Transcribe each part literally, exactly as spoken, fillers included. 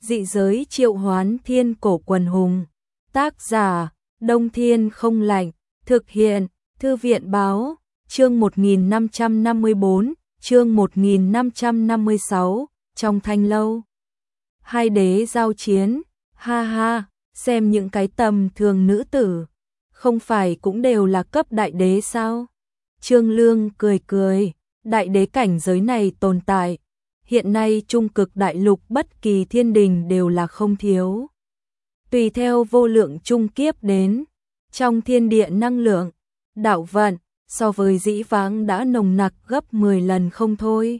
Dị giới triệu hoán thiên cổ quần hùng. Tác giả, Đông Thiên không lạnh. Thực hiện, Thư viện báo. Chương một nghìn năm trăm năm mươi bốn, chương một nghìn năm trăm năm mươi sáu, trong thanh lâu. Hai đế giao chiến, ha ha, xem những cái tầm thường nữ tử, không phải cũng đều là cấp đại đế sao? Trương Lương cười cười, đại đế cảnh giới này tồn tại. Hiện nay trung cực đại lục bất kỳ thiên đình đều là không thiếu. Tùy theo vô lượng trung kiếp đến, trong thiên địa năng lượng, đạo vận, so với dĩ vãng đã nồng nặc gấp mười lần không thôi.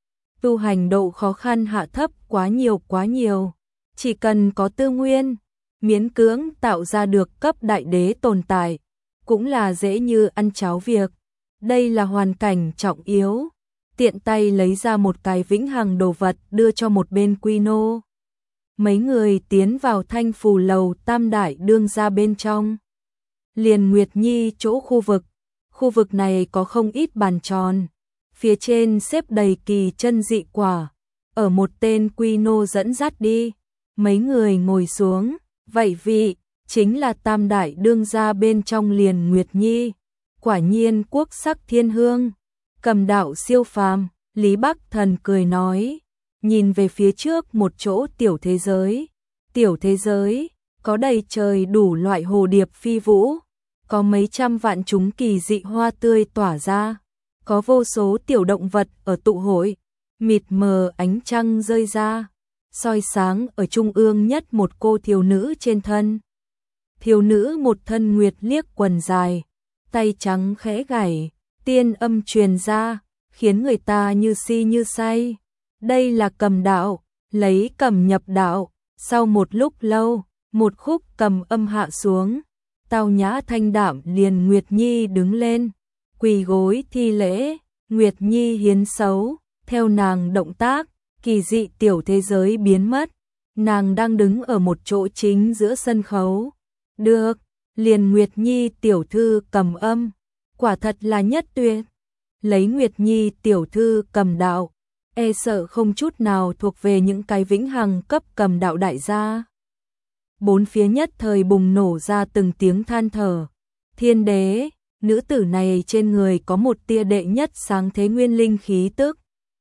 Tu hành độ khó khăn hạ thấp quá nhiều quá nhiều, chỉ cần có tư nguyên, miễn cưỡng tạo ra được cấp đại đế tồn tại, cũng là dễ như ăn cháo việc. Đây là hoàn cảnh trọng yếu, tiện tay lấy ra một cái vĩnh hằng đồ vật đưa cho một bên quy nô. Mấy người tiến vào thanh phù lầu tam đại đương ra bên trong. Liền Nguyệt Nhi chỗ khu vực, khu vực này có không ít bàn tròn, phía trên xếp đầy kỳ chân dị quả, ở một tên quy nô dẫn dắt đi, mấy người ngồi xuống, vậy vị, chính là tam đại đương gia bên trong Liền Nguyệt Nhi, quả nhiên quốc sắc thiên hương, cầm đạo siêu phàm. Lý Bắc Thần cười nói, nhìn về phía trước một chỗ tiểu thế giới, tiểu thế giới, có đầy trời đủ loại hồ điệp phi vũ, có mấy trăm vạn chúng kỳ dị hoa tươi tỏa ra, có vô số tiểu động vật ở tụ hội, mịt mờ ánh trăng rơi ra, soi sáng ở trung ương nhất một cô thiếu nữ trên thân. Thiếu nữ một thân nguyệt liếc quần dài, tay trắng khẽ gảy, tiên âm truyền ra, khiến người ta như si như say. Đây là cầm đạo, lấy cầm nhập đạo, sau một lúc lâu, một khúc cầm âm hạ xuống, tao nhã thanh đạm Liền Nguyệt Nhi đứng lên, quỳ gối thi lễ, Nguyệt Nhi hiến xấu, theo nàng động tác, kỳ dị tiểu thế giới biến mất, nàng đang đứng ở một chỗ chính giữa sân khấu. Được, Liền Nguyệt Nhi tiểu thư cầm âm, quả thật là nhất tuyệt. Lấy Nguyệt Nhi tiểu thư cầm đạo, e sợ không chút nào thuộc về những cái vĩnh hằng cấp cầm đạo đại gia. Bốn phía nhất thời bùng nổ ra từng tiếng than thở. Thiên đế, nữ tử này trên người có một tia đệ nhất sáng thế nguyên linh khí tức.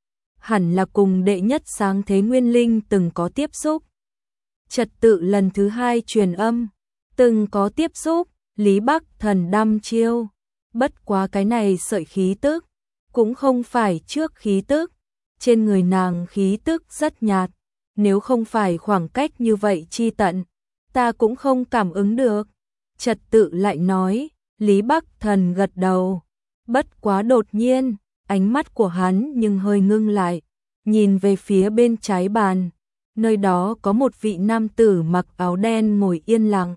Hẳn là cùng đệ nhất sáng thế nguyên linh từng có tiếp xúc. Trật tự lần thứ hai truyền âm, từng có tiếp xúc, Lý Bắc Thần đăm chiêu. Bất quá cái này sợi khí tức, cũng không phải trước khí tức. Trên người nàng khí tức rất nhạt, nếu không phải khoảng cách như vậy chi tận, ta cũng không cảm ứng được. Trật tự lại nói, Lý Bắc Thần gật đầu. Bất quá đột nhiên, ánh mắt của hắn nhưng hơi ngưng lại, nhìn về phía bên trái bàn, nơi đó có một vị nam tử mặc áo đen ngồi yên lặng.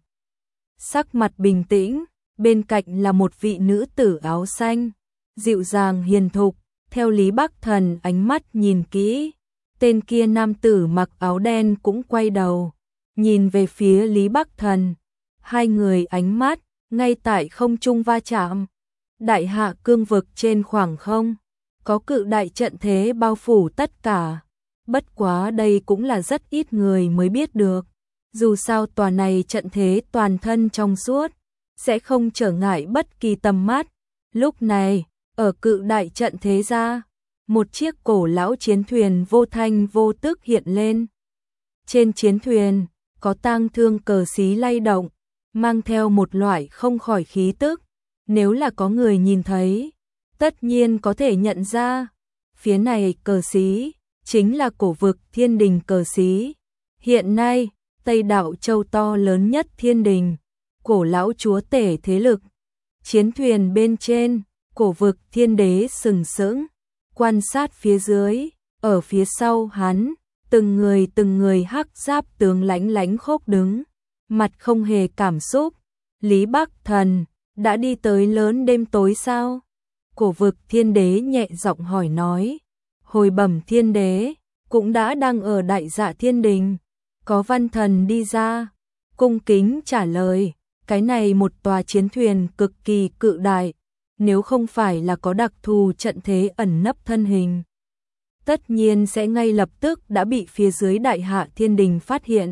Sắc mặt bình tĩnh, bên cạnh là một vị nữ tử áo xanh, dịu dàng hiền thục. Theo Lý Bắc Thần ánh mắt nhìn kỹ, tên kia nam tử mặc áo đen cũng quay đầu, nhìn về phía Lý Bắc Thần. Hai người ánh mắt, ngay tại không trung va chạm. Đại hạ cương vực trên khoảng không, có cự đại trận thế bao phủ tất cả. Bất quá đây cũng là rất ít người mới biết được. Dù sao tòa này trận thế toàn thân trong suốt, sẽ không trở ngại bất kỳ tầm mắt. Lúc này, ở cự đại trận thế ra, một chiếc cổ lão chiến thuyền vô thanh vô tức hiện lên. Trên chiến thuyền, có tang thương cờ xí lay động, mang theo một loại không khỏi khí tức. Nếu là có người nhìn thấy, tất nhiên có thể nhận ra, phía này cờ xí, chính là cổ vực thiên đình cờ xí. Hiện nay, Tây Đạo Châu to lớn nhất thiên đình, cổ lão chúa tể thế lực. Chiến thuyền bên trên, cổ vực thiên đế sừng sững, quan sát phía dưới, ở phía sau hắn, từng người từng người hắc giáp tướng lãnh lãnh khốc đứng, mặt không hề cảm xúc. Lý Bắc Thần, đã đi tới lớn đêm tối sao? Cổ vực thiên đế nhẹ giọng hỏi nói. Hồi bẩm thiên đế, cũng đã đang ở đại dạ thiên đình. Có văn thần đi ra, cung kính trả lời, cái này một tòa chiến thuyền cực kỳ cự đại. Nếu không phải là có đặc thù trận thế ẩn nấp thân hình, tất nhiên sẽ ngay lập tức đã bị phía dưới Đại Hạ Thiên Đình phát hiện.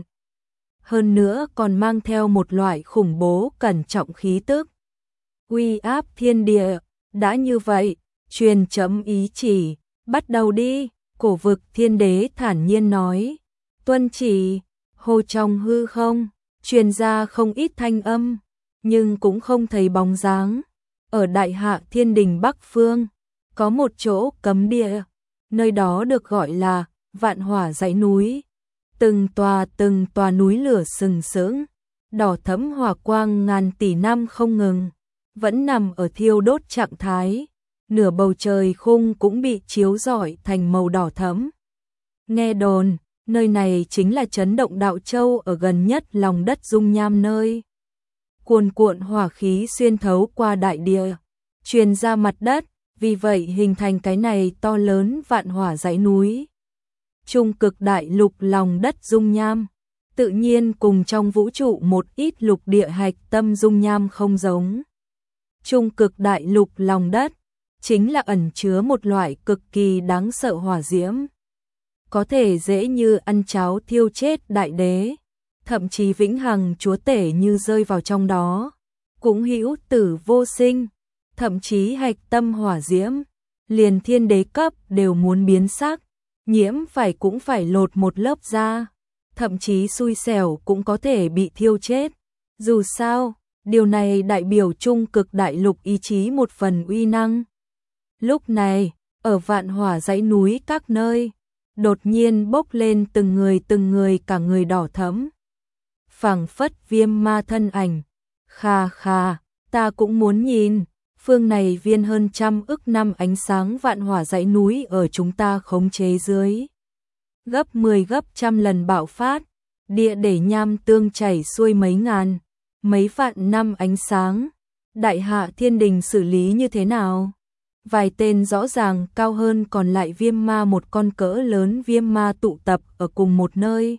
Hơn nữa còn mang theo một loại khủng bố cẩn trọng khí tức. Uy áp thiên địa, đã như vậy, truyền chấm ý chỉ, bắt đầu đi, Cổ Vực Thiên Đế thản nhiên nói. Tuân chỉ, hồ trong hư không, truyền ra không ít thanh âm, nhưng cũng không thấy bóng dáng. Ở Đại Hạ Thiên Đình Bắc Phương, có một chỗ cấm địa, nơi đó được gọi là Vạn Hỏa dãy núi. Từng tòa từng tòa núi lửa sừng sững, đỏ thẫm hỏa quang ngàn tỷ năm không ngừng, vẫn nằm ở thiêu đốt trạng thái, nửa bầu trời khung cũng bị chiếu rọi thành màu đỏ thẫm. Nghe đồn, nơi này chính là chấn động Đạo Châu ở gần nhất lòng đất dung nham nơi. Cuồn cuộn hỏa khí xuyên thấu qua đại địa, truyền ra mặt đất, vì vậy hình thành cái này to lớn Vạn Hỏa dãy núi. Trung cực đại lục lòng đất dung nham, tự nhiên cùng trong vũ trụ một ít lục địa hạch tâm dung nham không giống. Trung cực đại lục lòng đất chính là ẩn chứa một loại cực kỳ đáng sợ hỏa diễm, có thể dễ như ăn cháo thiêu chết đại đế, thậm chí vĩnh hằng chúa tể như rơi vào trong đó, cũng hữu tử vô sinh, thậm chí hạch tâm hỏa diễm, liền thiên đế cấp đều muốn biến sắc, nhiễm phải cũng phải lột một lớp da, thậm chí xui xẻo cũng có thể bị thiêu chết. Dù sao, điều này đại biểu trung cực đại lục ý chí một phần uy năng. Lúc này, ở Vạn Hỏa dãy núi các nơi, đột nhiên bốc lên từng người từng người cả người đỏ thẫm. Phảng phất viêm ma thân ảnh. Kha kha, ta cũng muốn nhìn, phương này viên hơn trăm ức năm ánh sáng Vạn Hỏa dãy núi ở chúng ta khống chế dưới. Gấp mười gấp trăm lần bạo phát, địa để nham tương chảy xuôi mấy ngàn, mấy vạn năm ánh sáng. Đại Hạ Thiên Đình xử lý như thế nào? Vài tên rõ ràng cao hơn còn lại viêm ma một con cỡ lớn viêm ma tụ tập ở cùng một nơi.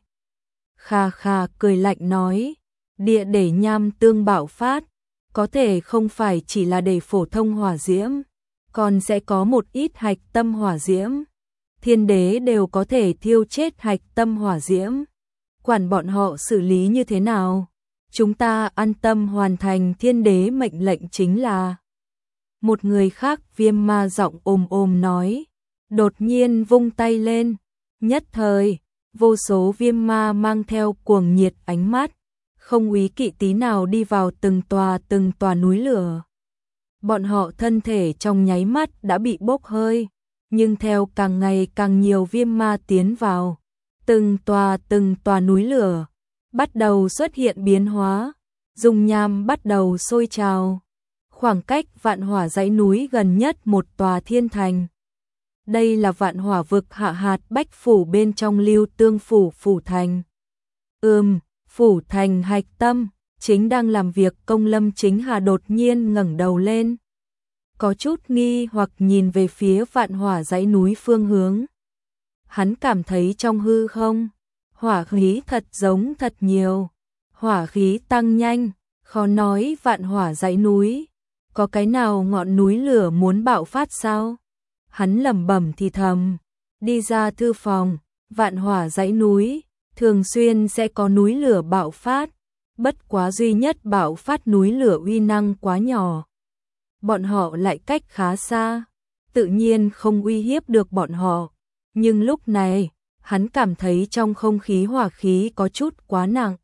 Kha kha cười lạnh nói, địa để nham tương bạo phát, có thể không phải chỉ là để phổ thông hỏa diễm, còn sẽ có một ít hạch tâm hỏa diễm. Thiên đế đều có thể thiêu chết hạch tâm hỏa diễm. Quản bọn họ xử lý như thế nào? Chúng ta an tâm hoàn thành thiên đế mệnh lệnh chính là. Một người khác viêm ma giọng ồm ồm nói, đột nhiên vung tay lên, nhất thời, vô số viêm ma mang theo cuồng nhiệt ánh mắt, không úy kỵ tí nào đi vào từng tòa từng tòa núi lửa. Bọn họ thân thể trong nháy mắt đã bị bốc hơi, nhưng theo càng ngày càng nhiều viêm ma tiến vào, từng tòa từng tòa núi lửa bắt đầu xuất hiện biến hóa, dung nham bắt đầu sôi trào. Khoảng cách Vạn Hỏa dãy núi gần nhất một tòa thiên thành. Đây là Vạn Hỏa vực hạ hạt bách phủ bên trong Lưu Tương phủ phủ thành. Ừm, phủ thành hạch tâm, chính đang làm việc Công Lâm Chính Hà đột nhiên ngẩng đầu lên. Có chút nghi hoặc nhìn về phía Vạn Hỏa dãy núi phương hướng. Hắn cảm thấy trong hư không, hỏa khí thật giống thật nhiều. Hỏa khí tăng nhanh, khó nói Vạn Hỏa dãy núi. Có cái nào ngọn núi lửa muốn bạo phát sao? Hắn lẩm bẩm thì thầm, đi ra thư phòng, Vạn Hỏa dãy núi, thường xuyên sẽ có núi lửa bạo phát, bất quá duy nhất bạo phát núi lửa uy năng quá nhỏ. Bọn họ lại cách khá xa, tự nhiên không uy hiếp được bọn họ, nhưng lúc này, hắn cảm thấy trong không khí hỏa khí có chút quá nặng.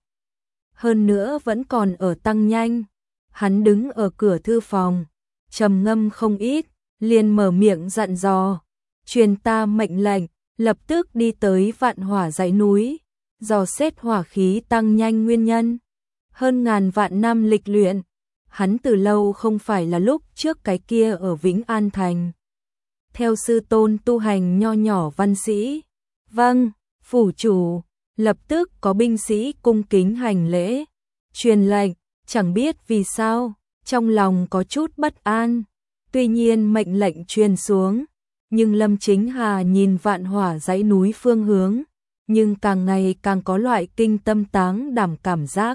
Hơn nữa vẫn còn ở tăng nhanh. Hắn đứng ở cửa thư phòng, trầm ngâm không ít, liền mở miệng dặn dò, truyền ta mệnh lệnh, lập tức đi tới Vạn Hỏa dãy núi, dò xét hỏa khí tăng nhanh nguyên nhân. Hơn ngàn vạn năm lịch luyện, hắn từ lâu không phải là lúc trước cái kia ở Vĩnh An Thành. Theo sư tôn tu hành nho nhỏ văn sĩ, vâng, phủ chủ, lập tức có binh sĩ cung kính hành lễ, truyền lệnh. Chẳng biết vì sao, trong lòng có chút bất an, tuy nhiên mệnh lệnh truyền xuống, nhưng Lâm Chính Hà nhìn Vạn Hỏa dãy núi phương hướng, nhưng càng ngày càng có loại kinh tâm táng đảm cảm giác.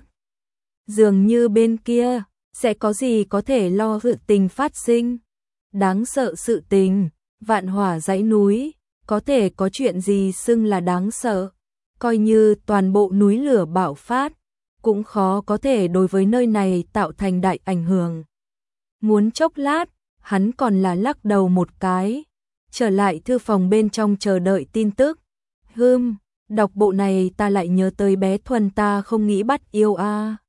Dường như bên kia, sẽ có gì có thể lo sự tình phát sinh. Đáng sợ sự tình, Vạn Hỏa dãy núi, có thể có chuyện gì xưng là đáng sợ. Coi như toàn bộ núi lửa bạo phát, cũng khó có thể đối với nơi này tạo thành đại ảnh hưởng. Muốn chốc lát, hắn còn là lắc đầu một cái, trở lại thư phòng bên trong chờ đợi tin tức. Hừm, đọc bộ này ta lại nhớ tới bé Thuần ta không nghĩ bắt yêu a.